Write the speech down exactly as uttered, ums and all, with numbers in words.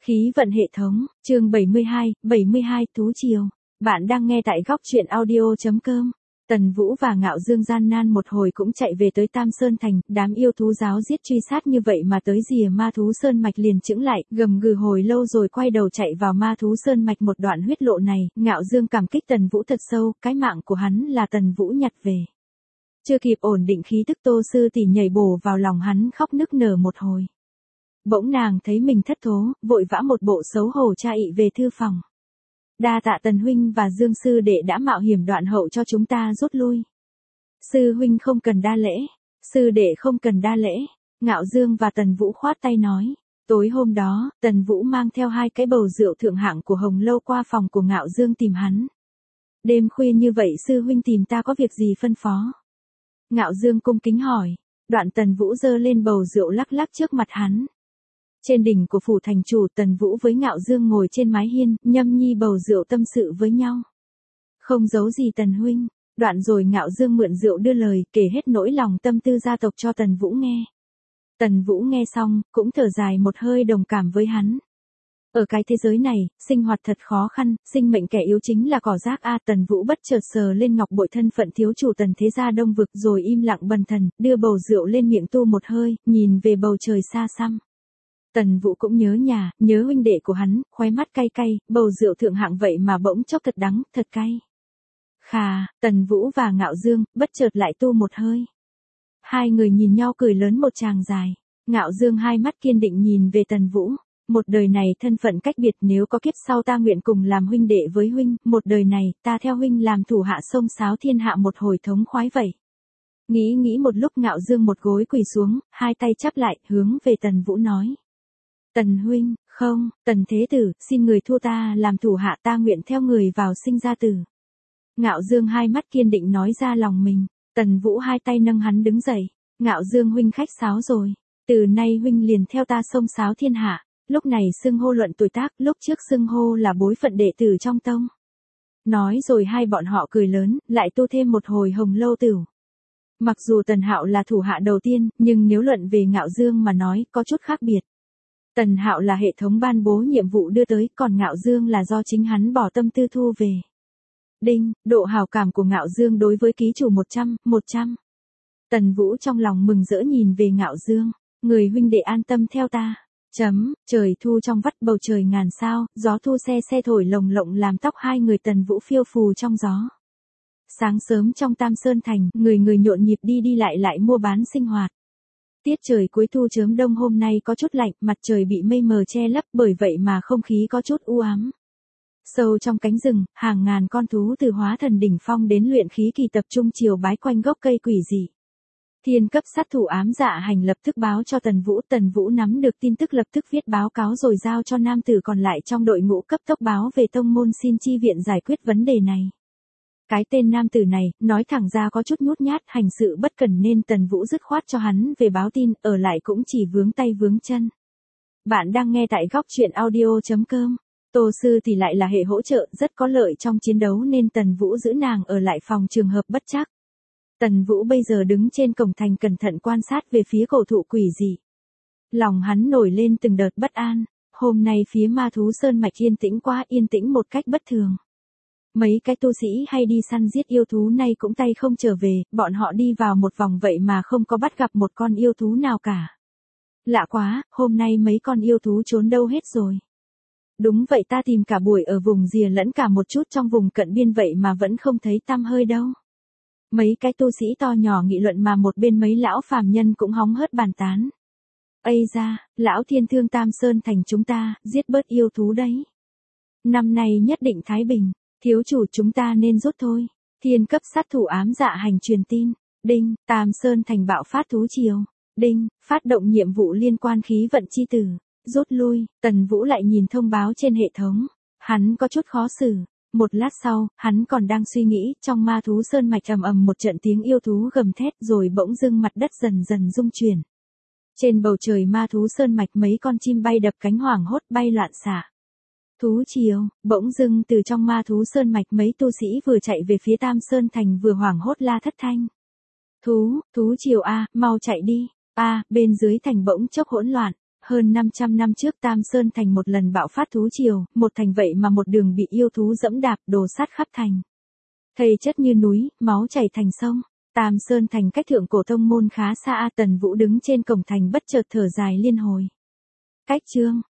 Khí vận hệ thống, chương bảy mươi hai, bảy mươi hai Thú Triều. Bạn đang nghe tại góc truyện audio.com. Tần Vũ và Ngạo Dương gian nan một hồi cũng chạy về tới Tam Sơn Thành, đám yêu thú giáo giết truy sát như vậy mà tới rìa Ma Thú Sơn Mạch liền chững lại, gầm gừ hồi lâu rồi quay đầu chạy vào Ma Thú Sơn Mạch một đoạn huyết lộ này, Ngạo Dương cảm kích Tần Vũ thật sâu, cái mạng của hắn là Tần Vũ nhặt về. Chưa kịp ổn định khí tức Tô Sư Tỷ nhảy bổ vào lòng hắn khóc nức nở một hồi. Bỗng nàng thấy mình thất thố, vội vã một bộ xấu hổ cha ị về thư phòng. Đa tạ Tần huynh và Dương sư đệ đã mạo hiểm đoạn hậu cho chúng ta rút lui. Sư huynh không cần đa lễ, sư đệ không cần đa lễ. Ngạo Dương và Tần Vũ khoát tay nói. Tối hôm đó, Tần Vũ mang theo hai cái bầu rượu thượng hạng của Hồng Lâu qua phòng của Ngạo Dương tìm hắn. Đêm khuya như vậy sư huynh tìm ta có việc gì phân phó? Ngạo Dương cung kính hỏi. Đoạn Tần Vũ giơ lên bầu rượu lắc lắc trước mặt hắn. Trên đỉnh của phủ thành chủ, Tần Vũ với Ngạo Dương ngồi trên mái hiên, nhâm nhi bầu rượu tâm sự với nhau. Không giấu gì Tần huynh. Đoạn rồi Ngạo Dương mượn rượu đưa lời, kể hết nỗi lòng tâm tư gia tộc cho Tần Vũ nghe. Tần Vũ nghe xong, cũng thở dài một hơi đồng cảm với hắn. Ở cái thế giới này, sinh hoạt thật khó khăn, sinh mệnh kẻ yếu chính là cỏ rác a. Tần Vũ bất chợt sờ lên ngọc bội thân phận thiếu chủ Tần thế gia Đông Vực rồi im lặng bần thần, đưa bầu rượu lên miệng tu một hơi, nhìn về bầu trời xa xăm. Tần Vũ cũng nhớ nhà, nhớ huynh đệ của hắn, khóe mắt cay cay, bầu rượu thượng hạng vậy mà bỗng chốc thật đắng, thật cay. Khà, Tần Vũ và Ngạo Dương, bất chợt lại tu một hơi. Hai người nhìn nhau cười lớn một tràng dài. Ngạo Dương hai mắt kiên định nhìn về Tần Vũ. Một đời này thân phận cách biệt, nếu có kiếp sau ta nguyện cùng làm huynh đệ với huynh, một đời này ta theo huynh làm thủ hạ xông xáo thiên hạ một hồi thống khoái vậy. Nghĩ nghĩ một lúc Ngạo Dương một gối quỳ xuống, hai tay chắp lại, hướng về Tần Vũ nói. Tần huynh, không, Tần thế tử, xin người thua ta làm thủ hạ, ta nguyện theo người vào sinh ra tử. Ngạo Dương hai mắt kiên định nói ra lòng mình. Tần Vũ hai tay nâng hắn đứng dậy. Ngạo Dương huynh khách sáo rồi. Từ nay huynh liền theo ta xông xáo thiên hạ. Lúc này xưng hô luận tuổi tác, lúc trước xưng hô là bối phận đệ tử trong tông. Nói rồi hai bọn họ cười lớn, lại tu thêm một hồi Hồng Lâu tửu. Mặc dù Tần Hạo là thủ hạ đầu tiên, nhưng nếu luận về Ngạo Dương mà nói, có chút khác biệt. Tần Hạo là hệ thống ban bố nhiệm vụ đưa tới, còn Ngạo Dương là do chính hắn bỏ tâm tư thu về. Đinh, độ hào cảm của Ngạo Dương đối với ký chủ một trăm, một trăm. Tần Vũ trong lòng mừng rỡ nhìn về Ngạo Dương. Người huynh đệ an tâm theo ta. Chấm, trời thu trong vắt bầu trời ngàn sao, gió thu se se thổi lồng lộng làm tóc hai người Tần Vũ phiêu phù trong gió. Sáng sớm trong Tam Sơn Thành, người người nhộn nhịp đi đi lại lại mua bán sinh hoạt. Tiết trời cuối thu chớm đông hôm nay có chút lạnh, mặt trời bị mây mờ che lấp, bởi vậy mà không khí có chút u ám. Sâu trong cánh rừng, hàng ngàn con thú từ hóa thần đỉnh phong đến luyện khí kỳ tập trung chiều bái quanh gốc cây quỷ dị. Thiên cấp sát thủ ám dạ hành lập tức báo cho Tần Vũ, Tần Vũ nắm được tin tức lập tức viết báo cáo rồi giao cho nam tử còn lại trong đội ngũ cấp tốc báo về tông môn xin chi viện giải quyết vấn đề này. Cái tên nam tử này, nói thẳng ra có chút nhút nhát, hành sự bất cẩn nên Tần Vũ dứt khoát cho hắn về báo tin, ở lại cũng chỉ vướng tay vướng chân. Bạn đang nghe tại góc truyện audio.com. Tô Sư thì lại là hệ hỗ trợ, rất có lợi trong chiến đấu nên Tần Vũ giữ nàng ở lại phòng trường hợp bất trắc. Tần Vũ bây giờ đứng trên cổng thành cẩn thận quan sát về phía cổ thụ quỷ dị. Lòng hắn nổi lên từng đợt bất an, hôm nay phía Ma Thú Sơn Mạch yên tĩnh quá, yên tĩnh một cách bất thường. Mấy cái tu sĩ hay đi săn giết yêu thú nay cũng tay không trở về, bọn họ đi vào một vòng vậy mà không có bắt gặp một con yêu thú nào cả. Lạ quá, hôm nay mấy con yêu thú trốn đâu hết rồi. Đúng vậy, ta tìm cả buổi ở vùng rìa lẫn cả một chút trong vùng cận biên vậy mà vẫn không thấy tăm hơi đâu. Mấy cái tu sĩ to nhỏ nghị luận mà một bên mấy lão phàm nhân cũng hóng hớt bàn tán. Ây da, lão thiên thương Tam Sơn Thành chúng ta, giết bớt yêu thú đấy. Năm nay nhất định thái bình, thiếu chủ chúng ta nên rút thôi. Thiên cấp sát thủ ám dạ hành truyền tin. Đinh, Tam Sơn Thành bạo phát thú triều. Đinh, phát động nhiệm vụ liên quan khí vận chi tử. Rút lui, Tần Vũ lại nhìn thông báo trên hệ thống. Hắn có chút khó xử. Một lát sau, hắn còn đang suy nghĩ, trong Ma Thú Sơn Mạch ầm ầm một trận tiếng yêu thú gầm thét rồi bỗng dưng mặt đất dần dần rung chuyển. Trên bầu trời Ma Thú Sơn Mạch mấy con chim bay đập cánh hoảng hốt bay loạn xạ. Thú triều, bỗng dưng từ trong Ma Thú Sơn Mạch mấy tu sĩ vừa chạy về phía Tam Sơn Thành vừa hoảng hốt la thất thanh. Thú, thú triều a, mau chạy đi. A, bên dưới thành bỗng chốc hỗn loạn. Hơn năm trăm năm trước Tam Sơn Thành một lần bạo phát thú triều, một thành vậy mà một đường bị yêu thú dẫm đạp đồ sát khắp thành. Thây chất như núi, máu chảy thành sông. Tam Sơn Thành cách thượng cổ tông môn khá xa. Tần Vũ đứng trên cổng thành bất chợt thở dài liên hồi. Cách chương